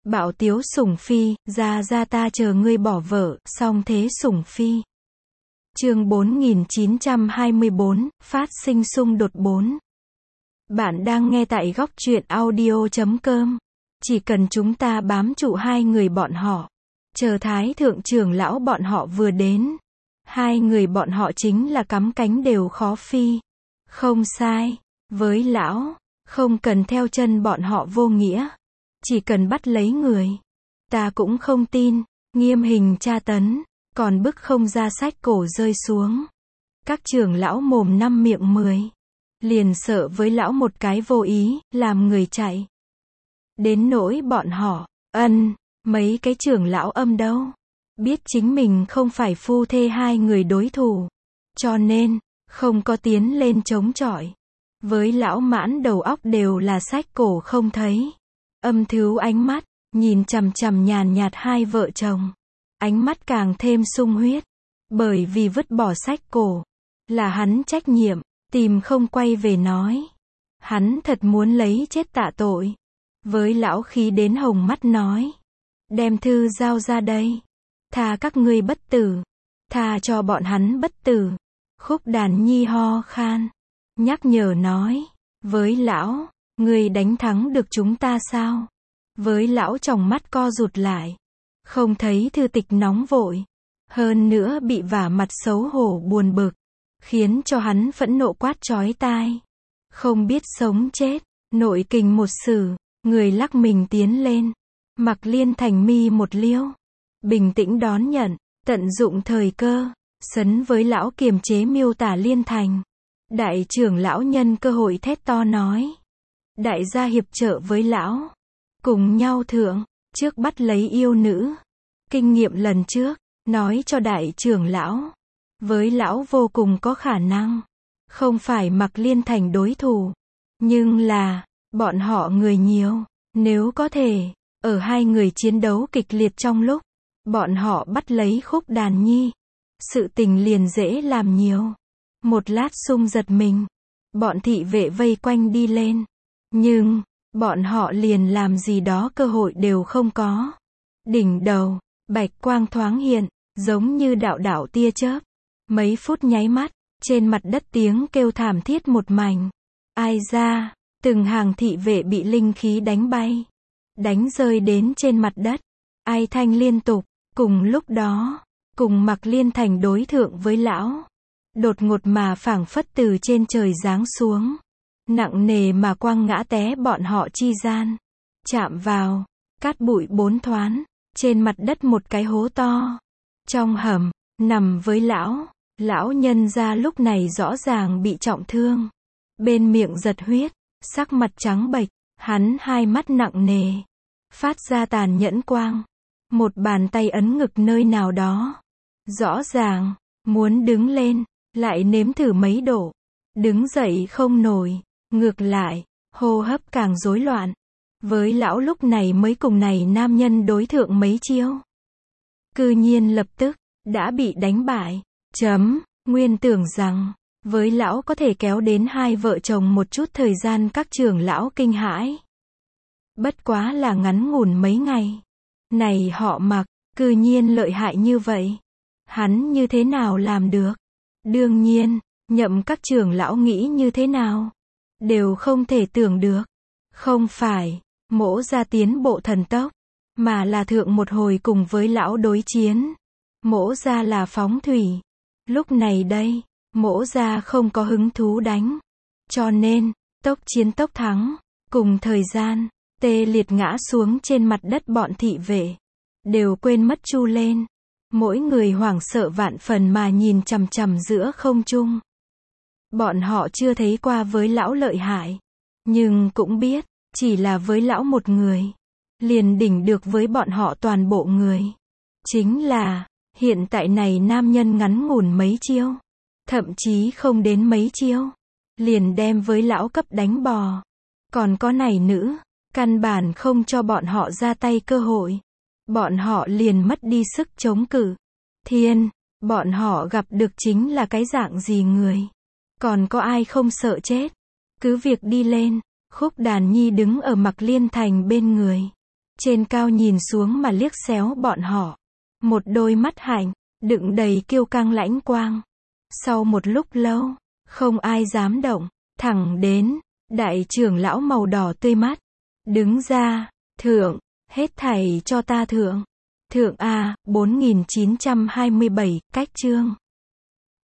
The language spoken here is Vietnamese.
Bạo tiếu sủng phi, ra ta chờ ngươi bỏ vợ, song thế sủng phi. Chương 4924, phát sinh xung đột 4. Bạn đang nghe tại góc truyện audio.com. Chỉ cần chúng ta bám trụ hai người bọn họ, chờ Thái thượng trưởng lão bọn họ vừa đến, hai người bọn họ chính là cắm cánh đều khó phi. Không sai, với lão, không cần theo chân bọn họ vô nghĩa, chỉ cần bắt lấy người. Ta cũng không tin, nghiêm hình tra tấn, còn bức không ra sách cổ rơi xuống. Các trưởng lão mồm năm miệng 10, liền sợ với lão một cái vô ý, làm người chạy. Đến nỗi bọn họ, mấy cái trưởng lão âm đâu, biết chính mình không phải phu thê hai người đối thủ, cho nên, không có tiến lên chống chọi. Với lão mãn đầu óc đều là sách cổ không thấy. Âm thứu ánh mắt, nhìn chằm chằm nhàn nhạt hai vợ chồng. Ánh mắt càng thêm sung huyết. Bởi vì vứt bỏ sách cổ, là hắn trách nhiệm, tìm không quay về nói. Hắn thật muốn lấy chết tạ tội. Với lão khí đến hồng mắt nói. Đem thư giao ra đây. Tha các ngươi bất tử. Tha cho bọn hắn bất tử. Khúc Đàn Nhi ho khan. Nhắc nhở nói. Với lão, ngươi đánh thắng được chúng ta sao? Với lão tròng mắt co rụt lại. Không thấy thư tịch nóng vội. Hơn nữa bị vả mặt xấu hổ buồn bực. Khiến cho hắn phẫn nộ quát chói tai. Không biết sống chết. Nội kình một sử. Người lắc mình tiến lên. Mặc Liên Thành mi một liêu. Bình tĩnh đón nhận. Tận dụng thời cơ. Sấn với lão kiềm chế miêu tả Liên Thành. Đại trưởng lão nhân cơ hội thét to nói. Đại gia hiệp trợ với lão. Cùng nhau thượng. Trước bắt lấy yêu nữ. Kinh nghiệm lần trước. Nói cho đại trưởng lão. Với lão vô cùng có khả năng. Không phải Mặc Liên Thành đối thủ. Nhưng là. Bọn họ người nhiều. Nếu có thể. Ở hai người chiến đấu kịch liệt trong lúc. Bọn họ bắt lấy Khúc Đàn Nhi. Sự tình liền dễ làm nhiều. Một lát xung giật mình. Bọn thị vệ vây quanh đi lên. Nhưng. Bọn họ liền làm gì đó cơ hội đều không có. Đỉnh đầu. Bạch quang thoáng hiện. Giống như đạo đạo tia chớp. Mấy phút nháy mắt. Trên mặt đất tiếng kêu thảm thiết một mảnh. Ai ra. Từng hàng thị vệ bị linh khí đánh bay. Đánh rơi đến trên mặt đất. Ai thanh liên tục. Cùng lúc đó. Cùng Mặc Liên Thành đối thượng với lão. Đột ngột mà phảng phất từ trên trời giáng xuống. Nặng nề mà quăng ngã té bọn họ chi gian. Chạm vào. Cát bụi bốn thoán. Trên mặt đất một cái hố to. Trong hầm. Nằm với lão. Lão nhân ra lúc này rõ ràng bị trọng thương. Bên miệng giật huyết. Sắc mặt trắng bệch. Hắn hai mắt nặng nề. Phát ra tàn nhẫn quang. Một bàn tay ấn ngực nơi nào đó. Rõ ràng. Muốn đứng lên. Lại nếm thử mấy độ. Đứng dậy không nổi. Ngược lại. Hô hấp càng rối loạn. Với lão lúc này mới cùng này nam nhân đối thượng mấy chiêu. Cư nhiên lập tức. Đã bị đánh bại. Nguyên tưởng rằng. Với lão có thể kéo đến hai vợ chồng một chút thời gian các trưởng lão kinh hãi. Bất quá là ngắn ngủn mấy ngày. Này họ Mặc. Cư nhiên lợi hại như vậy. Hắn như thế nào làm được? Đương nhiên. Nhậm các trưởng lão nghĩ như thế nào? Đều không thể tưởng được. Không phải. Mỗ ra tiến bộ thần tốc. Mà là thượng một hồi cùng với lão đối chiến. Mỗ ra là phóng thủy. Lúc này đây. Mỗ ra không có hứng thú đánh. Cho nên. Tốc chiến tốc thắng. Cùng thời gian. Tê liệt ngã xuống trên mặt đất bọn thị vệ. Đều quên mất chu lên. Mỗi người hoảng sợ vạn phần mà nhìn chằm chằm giữa không trung. Bọn họ chưa thấy qua với lão lợi hại. Nhưng cũng biết. Chỉ là với lão một người. Liền đỉnh được với bọn họ toàn bộ người. Chính là. Hiện tại này nam nhân ngắn ngủn mấy chiêu. Thậm chí không đến mấy chiêu. Liền đem với lão cấp đánh bò. Còn có này nữ. Căn bản không cho bọn họ ra tay cơ hội. Bọn họ liền mất đi sức chống cự. Thiên. Bọn họ gặp được chính là cái dạng gì người. Còn có ai không sợ chết. Cứ việc đi lên. Khúc Đàn Nhi đứng ở Mặc Liên Thành bên người. trên cao nhìn xuống mà liếc xéo bọn họ. Một đôi mắt hạnh, đựng đầy kiêu căng lãnh quang. Sau một lúc lâu, không ai dám động, thẳng đến, đại trưởng lão màu đỏ tươi mắt. Đứng ra, thượng, hết thảy cho ta thượng. Thượng A, 4927, cách chương.